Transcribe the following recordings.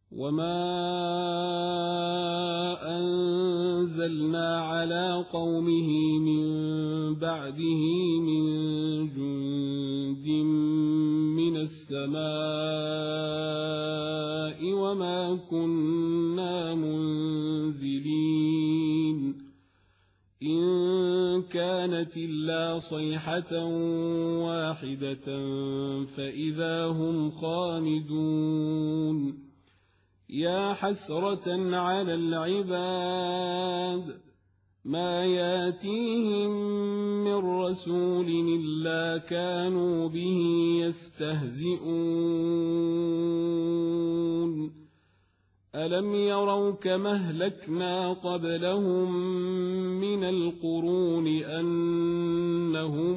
وما أنزلنا على قومه من بعده من جند من السماء وما كنا منزلين إن كانت إلا صيحة واحدة فإذا هم خامدون يا حسرة على العباد ما ياتيهم من رسول إلا كانوا به يستهزئون ألم يروا كما أهلكنا قبلهم من القرون أنهم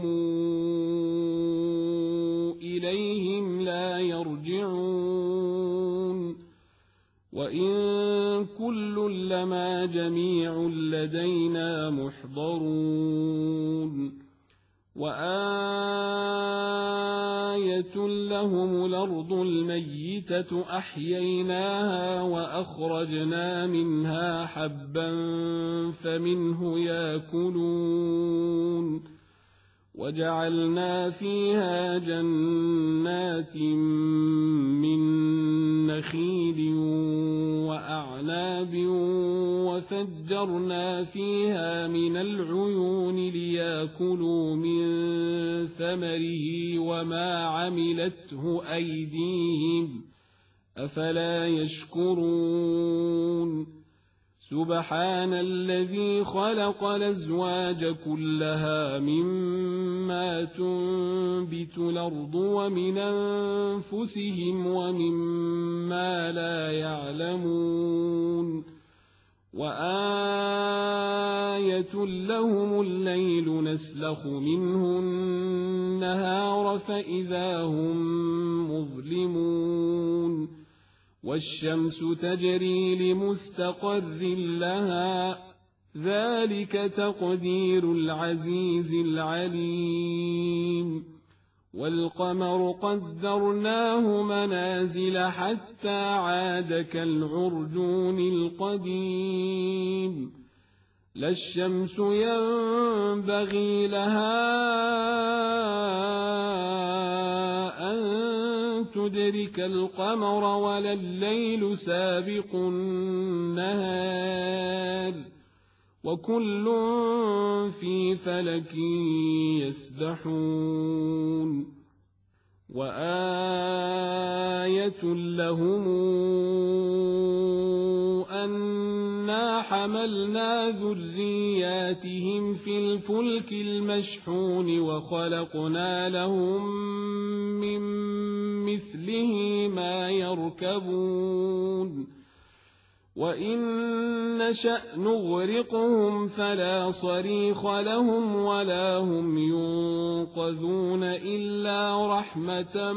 إليهم لا يرجعون وإن كل لما جميع لدينا محضرون وآية لهم الأرض الميتة أحييناها وأخرجنا منها حبا فمنه يأكلون وجعلنا فيها جنات من نخيل وأعناب وفجرنا فيها من العيون ليأكلوا من ثمره وما عملته أيديهم أفلا يشكرون سبحان الذي خلق الأزواج كلها مما تنبت الأرض ومن أنفسهم ومما لا يعلمون وآية لهم الليل نسلخ منه النهار فإذا هم مظلمون والشمس تجري لمستقر لها ذلك تقدير العزيز العليم والقمر قدرناه منازل حتى عاد كالعرجون القديم لا الشمس ينبغي لها أن تدرك القمر ولا الليل سابق النهار وكل في فلك يسبحون وآية لهم أنا حملنا ذرياتهم في الفلك المشحون وخلقنا لهم من مثله ما يركبون وإن نشأ نغرقهم فلا صريخ لهم ولا هم ينقذون إلا رحمة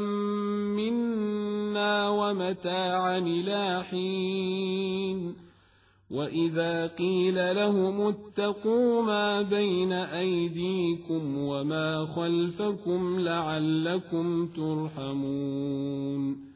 منا ومتاعا إلى حين وإذا قيل لهم اتقوا ما بين أيديكم وما خلفكم لعلكم ترحمون